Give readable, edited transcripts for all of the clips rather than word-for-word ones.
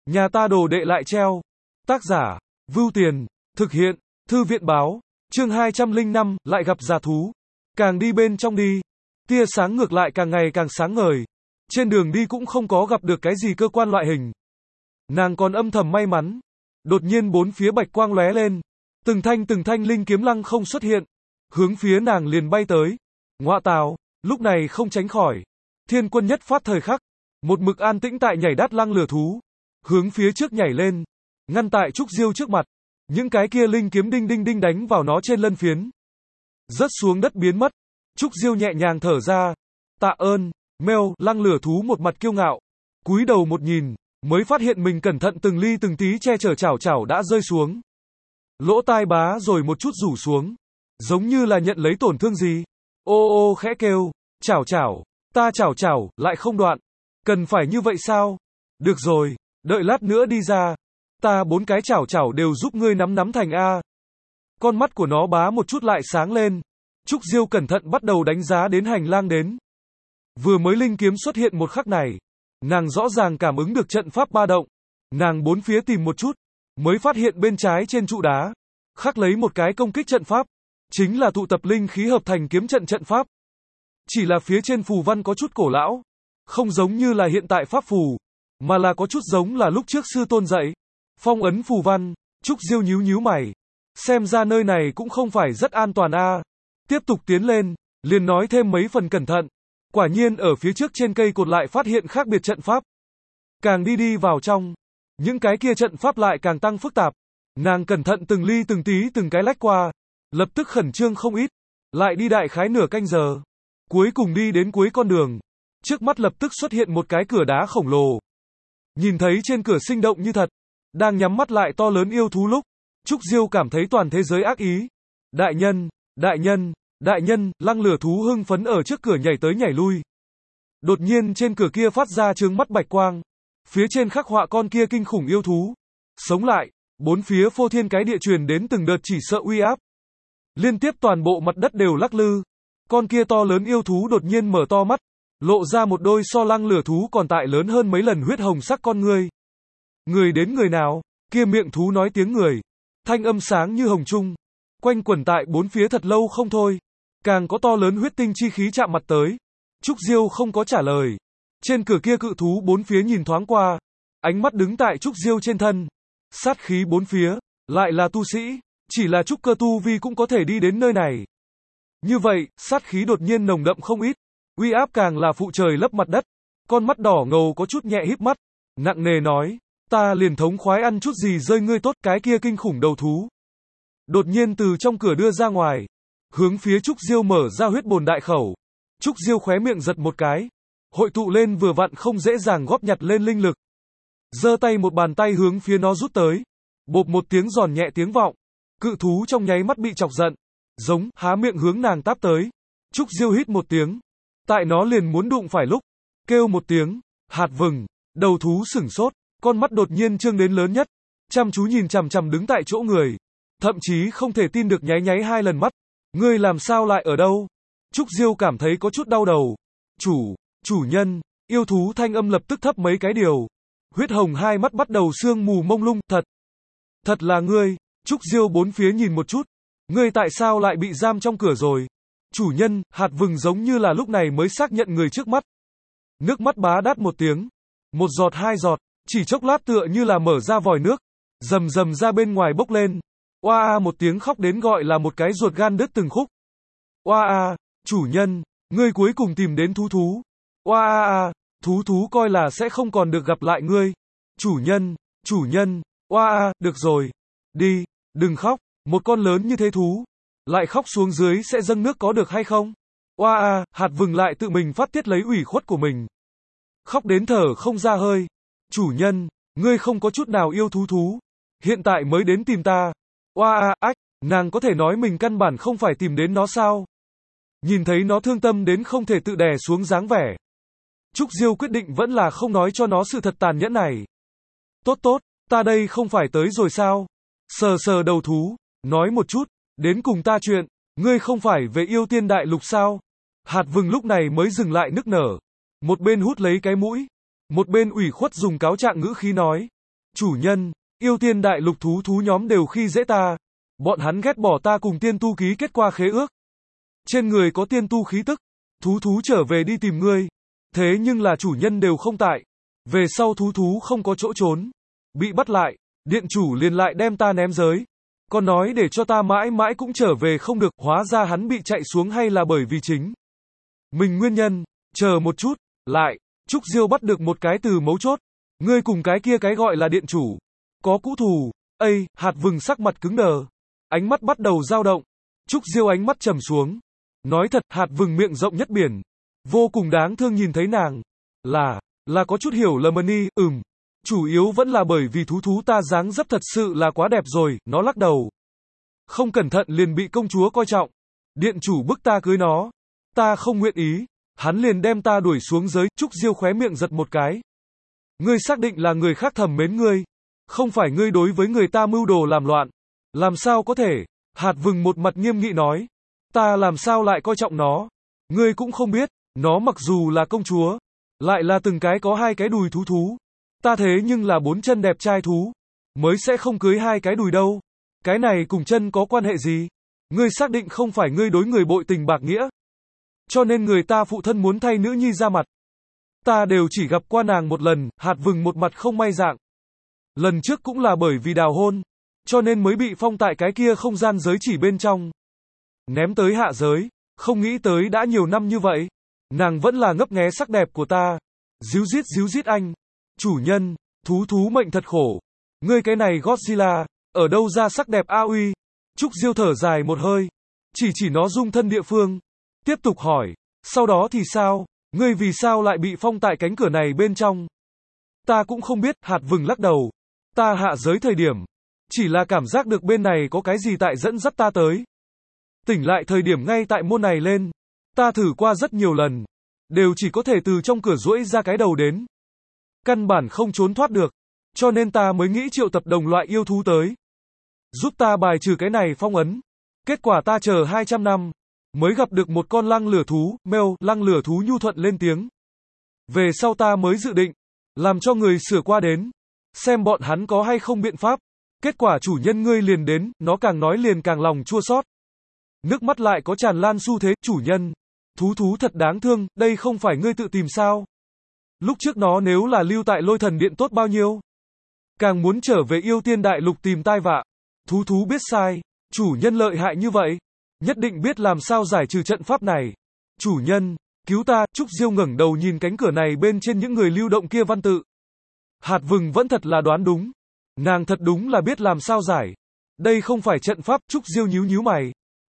Nhà ta đồ đệ lại treo. Tác giả, Vưu Tiền, thực hiện, Thư viện báo, chương 205, lại gặp già thú. Càng đi bên trong đi, tia sáng ngược lại càng ngày càng sáng ngời. Trên đường đi cũng không có gặp được cái gì cơ quan loại hình. Nàng còn âm thầm may mắn. Đột nhiên bốn phía bạch quang lóe lên. Từng thanh linh kiếm lăng không xuất hiện. Hướng phía nàng liền bay tới. Ngoạ tào, lúc này không tránh khỏi. Thiên quân nhất phát thời khắc. Một mực an tĩnh tại nhảy đát lăng lửa thú. Hướng phía trước nhảy lên. Ngăn tại Trúc Diêu trước mặt. Những cái kia linh kiếm đinh đinh đinh đánh vào nó trên lân phiến. Rớt xuống đất biến mất. Trúc Diêu nhẹ nhàng thở ra. Tạ ơn, Mèo, lăng lửa thú một mặt kiêu ngạo. Cúi đầu một nhìn, mới phát hiện mình cẩn thận từng ly từng tí che chở chảo chảo đã rơi xuống. Lỗ tai bá rồi một chút rủ xuống. Giống như là nhận lấy tổn thương gì. Ô ô khẽ kêu, chảo chảo, ta chảo chảo, lại không đoạn. Cần phải như vậy sao? Được rồi, đợi lát nữa đi ra. Ta 4 cái chảo chảo đều giúp ngươi nắm thành A. Con mắt của nó bá một chút lại sáng lên. Trúc Diêu cẩn thận bắt đầu đánh giá đến hành lang đến. Vừa mới linh kiếm xuất hiện một khắc này. Nàng rõ ràng cảm ứng được trận pháp ba động. Nàng bốn phía tìm một chút. Mới phát hiện bên trái trên trụ đá. Khắc lấy một cái công kích trận pháp. Chính là tụ tập linh khí hợp thành kiếm trận pháp. Chỉ là phía trên phù văn có chút cổ lão. Không giống như là hiện tại pháp phù. Mà là có chút giống là lúc trước sư tôn dạy. Phong ấn phù văn. Trúc Diêu nhíu mày. Xem ra nơi này cũng không phải rất an toàn a. Tiếp tục tiến lên. Liền nói thêm mấy phần cẩn thận. Quả nhiên ở phía trước trên cây cột lại phát hiện khác biệt trận pháp. Càng đi vào trong. Những cái kia trận pháp lại càng tăng phức tạp. Nàng cẩn thận từng ly từng tí từng cái lách qua. Lập tức khẩn trương không ít. Lại đi đại khái nửa canh giờ. Cuối cùng đi đến cuối con đường. Trước mắt lập tức xuất hiện một cái cửa đá khổng lồ. Nhìn thấy trên cửa sinh động như thật. Đang nhắm mắt lại to lớn yêu thú lúc. Trúc Diêu cảm thấy toàn thế giới ác ý. Đại nhân, lăng lửa thú hưng phấn ở trước cửa nhảy tới nhảy lui. Đột nhiên trên cửa kia phát ra chướng mắt bạch quang. Phía trên khắc họa con kia kinh khủng yêu thú. Sống lại, bốn phía phô thiên cái địa truyền đến từng đợt chỉ sợ uy áp. Liên tiếp toàn bộ mặt đất đều lắc lư. Con kia to lớn yêu thú đột nhiên mở to mắt. Lộ ra một đôi so lăng lửa thú còn tại lớn hơn mấy lần huyết hồng sắc con ngươi. Người đến người nào, kia miệng thú nói tiếng người. Thanh âm sáng như hồng trung. Quanh quẩn tại bốn phía thật lâu không thôi. Càng có to lớn huyết tinh chi khí chạm mặt tới. Trúc Diêu không có trả lời. Trên cửa kia cự thú bốn phía nhìn thoáng qua. Ánh mắt đứng tại Trúc Diêu trên thân. Sát khí bốn phía. Lại là tu sĩ. Chỉ là trúc cơ tu vi cũng có thể đi đến nơi này. Như vậy, sát khí đột nhiên nồng đậm không ít. Uy áp càng là phụ trời lấp mặt đất. Con mắt đỏ ngầu có chút nhẹ híp mắt. Nặng nề nói. Ta liền thống khoái ăn chút gì rơi ngươi tốt cái kia kinh khủng đầu thú. Đột nhiên từ trong cửa đưa ra ngoài. Hướng phía Trúc Diêu mở ra huyết bồn đại khẩu. Trúc Diêu khóe miệng giật một cái. Hội tụ lên vừa vặn không dễ dàng góp nhặt lên linh lực. Giơ tay một bàn tay hướng phía nó rút tới. Bộp một tiếng giòn nhẹ tiếng vọng. Cự thú trong nháy mắt bị chọc giận. Giống, há miệng hướng nàng táp tới. Trúc Diêu hít một tiếng. Tại nó liền muốn đụng phải lúc. Kêu một tiếng. Hạt vừng. Đầu thú sửng sốt. Con mắt đột nhiên trương đến lớn nhất. Chăm chú nhìn chằm chằm đứng tại chỗ người. Thậm chí không thể tin được nháy 2 lần mắt. Ngươi làm sao lại ở đâu? Trúc Diêu cảm thấy có chút đau đầu. Chủ nhân, yêu thú thanh âm lập tức thấp mấy cái điều. Huyết hồng hai mắt bắt đầu sương mù mông lung, thật là ngươi. Trúc Diêu bốn phía nhìn một chút. Ngươi tại sao lại bị giam trong cửa rồi? Chủ nhân, hạt vừng giống như là lúc này mới xác nhận người trước mắt. Nước mắt bá đát một tiếng. Một giọt 2 giọt, chỉ chốc lát tựa như là mở ra vòi nước. Rầm ra bên ngoài bốc lên. Oa một tiếng khóc đến gọi là một cái ruột gan đứt từng khúc. Oa chủ nhân, ngươi cuối cùng tìm đến thú. Oa thú coi là sẽ không còn được gặp lại ngươi. Chủ nhân, oa được rồi. Đi, đừng khóc, một con lớn như thế thú. Lại khóc xuống dưới sẽ dâng nước có được hay không? Oa hạt vừng lại tự mình phát tiết lấy ủy khuất của mình. Khóc đến thở không ra hơi. Chủ nhân, ngươi không có chút nào yêu thú. Hiện tại mới đến tìm ta. Oa ách, nàng có thể nói mình căn bản không phải tìm đến nó sao? Nhìn thấy nó thương tâm đến không thể tự đè xuống dáng vẻ. Trúc Diêu quyết định vẫn là không nói cho nó sự thật tàn nhẫn này. Tốt, ta đây không phải tới rồi sao? Sờ đầu thú, nói một chút, đến cùng ta chuyện, ngươi không phải về yêu tiên đại lục sao? Hạt vừng lúc này mới dừng lại nức nở. Một bên hút lấy cái mũi, một bên ủy khuất dùng cáo trạng ngữ khí nói. Chủ nhân, yêu tiên đại lục thú nhóm đều khi dễ ta. Bọn hắn ghét bỏ ta cùng tiên tu ký kết qua khế ước. Trên người có tiên tu khí tức. Thú trở về đi tìm ngươi. Thế nhưng là chủ nhân đều không tại. Về sau thú không có chỗ trốn. Bị bắt lại, điện chủ liền lại đem ta ném giới. Còn nói để cho ta mãi mãi cũng trở về không được. Hóa ra hắn bị chạy xuống hay là bởi vì chính mình nguyên nhân. Chờ một chút, lại, Trúc Diêu bắt được một cái từ mấu chốt. Ngươi cùng cái kia cái gọi là điện chủ. Có cũ thù. Hạt vừng sắc mặt cứng đờ. Ánh mắt bắt đầu dao động. Trúc Diêu ánh mắt trầm xuống. Nói thật, hạt vừng miệng rộng nhất biển. Vô cùng đáng thương nhìn thấy nàng. Là có chút hiểu lầm đi, Chủ yếu vẫn là bởi vì thú ta dáng dấp thật sự là quá đẹp rồi, nó lắc đầu. Không cẩn thận liền bị công chúa coi trọng. Điện chủ bức ta cưới nó. Ta không nguyện ý. Hắn liền đem ta đuổi xuống giới. Trúc Diêu khóe miệng giật một cái. Ngươi xác định là người khác thầm mến ngươi. Không phải ngươi đối với người ta mưu đồ làm loạn. Làm sao có thể? Hạt vừng một mặt nghiêm nghị nói. Ta làm sao lại coi trọng nó? Ngươi cũng không biết. Nó mặc dù là công chúa. Lại là từng cái có 2 cái đùi thú. Ta thế nhưng là 4 chân đẹp trai thú. Mới sẽ không cưới 2 cái đùi đâu. Cái này cùng chân có quan hệ gì? Ngươi xác định không phải ngươi đối người bội tình bạc nghĩa. Cho nên người ta phụ thân muốn thay nữ nhi ra mặt. Ta đều chỉ gặp qua nàng một lần. Hạt vừng một mặt không may dạng. Lần trước cũng là bởi vì đào hôn. Cho nên mới bị phong tại cái kia không gian giới chỉ bên trong. Ném tới hạ giới. Không nghĩ tới đã nhiều năm như vậy. Nàng vẫn là ngấp nghé sắc đẹp của ta. Díu dít anh. Chủ nhân, thú mệnh thật khổ. Ngươi cái này Godzilla, ở đâu ra sắc đẹp a uy. Trúc Diêu thở dài một hơi. Chỉ nó dung thân địa phương. Tiếp tục hỏi. Sau đó thì sao? Ngươi vì sao lại bị phong tại cánh cửa này bên trong? Ta cũng không biết, hạt vừng lắc đầu. Ta hạ giới thời điểm. Chỉ là cảm giác được bên này có cái gì tại dẫn dắt ta tới. Tỉnh lại thời điểm ngay tại môn này lên. Ta thử qua rất nhiều lần. Đều chỉ có thể từ trong cửa duỗi ra cái đầu đến. Căn bản không trốn thoát được. Cho nên ta mới nghĩ triệu tập đồng loại yêu thú tới. Giúp ta bài trừ cái này phong ấn. Kết quả ta chờ 200 năm. Mới gặp được một con lăng lửa thú. Mèo, lăng lửa thú nhu thuận lên tiếng. Về sau ta mới dự định. Làm cho người sửa qua đến. Xem bọn hắn có hay không biện pháp. Kết quả chủ nhân ngươi liền đến. Nó càng nói liền càng lòng chua xót. Nước mắt lại có tràn lan xu thế. Chủ nhân. Thú thật đáng thương. Đây không phải ngươi tự tìm sao? Lúc trước nó nếu là lưu tại lôi thần điện tốt bao nhiêu. Càng muốn trở về yêu tiên đại lục tìm tai vạ. Thú biết sai. Chủ nhân lợi hại như vậy. Nhất định biết làm sao giải trừ trận pháp này. Chủ nhân, cứu ta. Trúc Diêu ngẩng đầu nhìn cánh cửa này bên trên những người lưu động kia văn tự. Hạt vừng vẫn thật là đoán đúng. Nàng thật đúng là biết làm sao giải. Đây không phải trận pháp. Trúc Diêu nhíu mày.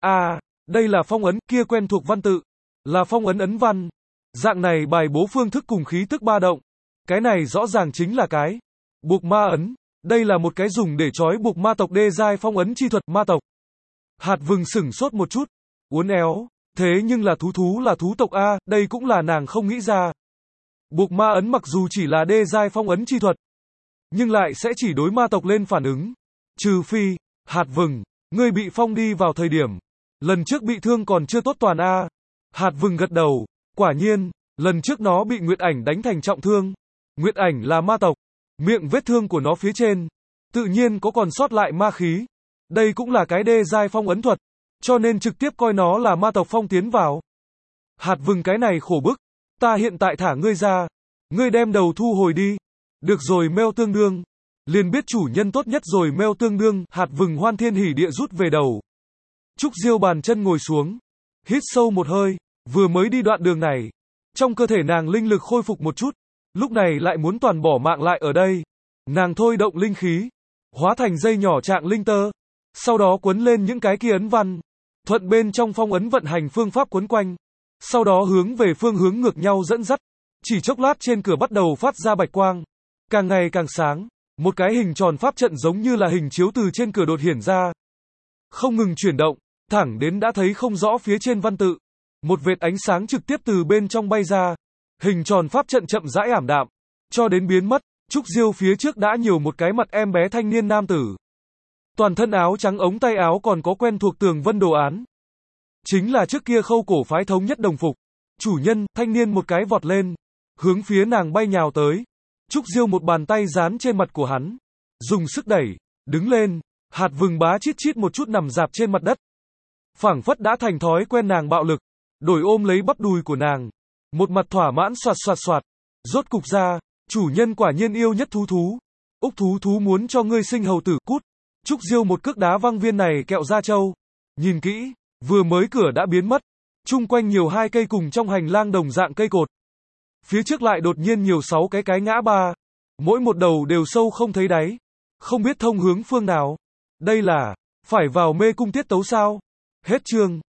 Đây là phong ấn. Kia quen thuộc văn tự. Là phong ấn ấn văn. Dạng này bài bố phương thức cùng khí tức ba động. Cái này rõ ràng chính là cái buộc ma ấn. Đây là một cái dùng để trói buộc ma tộc đê giai phong ấn chi thuật ma tộc. Hạt vừng sửng sốt một chút. Uốn éo. Thế nhưng là thú là thú tộc A. Đây cũng là nàng không nghĩ ra. Buộc ma ấn mặc dù chỉ là đê giai phong ấn chi thuật. Nhưng lại sẽ chỉ đối ma tộc lên phản ứng. Trừ phi, hạt vừng, ngươi bị phong đi vào thời điểm. Lần trước bị thương còn chưa tốt toàn A. Hạt vừng gật đầu. Quả nhiên, lần trước nó bị Nguyệt Ảnh đánh thành trọng thương. Nguyệt Ảnh là ma tộc. Miệng vết thương của nó phía trên. Tự nhiên có còn sót lại ma khí. Đây cũng là cái đê giai phong ấn thuật. Cho nên trực tiếp coi nó là ma tộc phong tiến vào. Hạt vừng cái này khổ bức. Ta hiện tại thả ngươi ra. Ngươi đem đầu thu hồi đi. Được rồi meo tương đương. Liền biết chủ nhân tốt nhất rồi meo tương đương. Hạt vừng hoan thiên hỉ địa rút về đầu. Trúc Diêu bàn chân ngồi xuống. Hít sâu một hơi. Vừa mới đi đoạn đường này. Trong cơ thể nàng linh lực khôi phục một chút. Lúc này lại muốn toàn bỏ mạng lại ở đây. Nàng thôi động linh khí. Hóa thành dây nhỏ trạng linh tơ. Sau đó quấn lên những cái kia ấn văn. Thuận bên trong phong ấn vận hành phương pháp quấn quanh. Sau đó hướng về phương hướng ngược nhau dẫn dắt. Chỉ chốc lát trên cửa bắt đầu phát ra bạch quang. Càng ngày càng sáng. Một cái hình tròn pháp trận giống như là hình chiếu từ trên cửa đột hiển ra. Không ngừng chuyển động. Thẳng đến đã thấy không rõ phía trên văn tự. Một vệt ánh sáng trực tiếp từ bên trong bay ra. Hình tròn pháp trận chậm rãi ảm đạm. Cho đến biến mất. Trúc Diêu phía trước đã nhiều một cái mặt em bé thanh niên nam tử. Toàn thân áo trắng ống tay áo còn có quen thuộc tường vân đồ án. Chính là trước kia Khâu cổ phái thống nhất đồng phục. Chủ nhân, thanh niên một cái vọt lên. Hướng phía nàng bay nhào tới. Trúc Diêu một bàn tay dán trên mặt của hắn. dùng sức đẩy, đứng lên, hạt vừng bá chít chít một chút nằm rạp trên mặt đất. Phảng phất đã thành thói quen nàng bạo lực, đổi ôm lấy bắp đùi của nàng. Một mặt thỏa mãn xoạt xoạt xoạt. Rốt cục ra, chủ nhân quả nhiên yêu nhất thú thú. Úc thú thú muốn cho ngươi sinh hầu tử cút. Trúc Diêu một cước đá văng viên này kẹo da trâu. Nhìn kỹ, vừa mới cửa đã biến mất. Chung quanh nhiều hai cây cùng trong hành lang đồng dạng cây cột. Phía trước lại đột nhiên nhiều 6 cái ngã ba. Mỗi một đầu đều sâu không thấy đáy. Không biết thông hướng phương nào. Đây là, phải vào mê cung tiết tấu sao? Hết chương.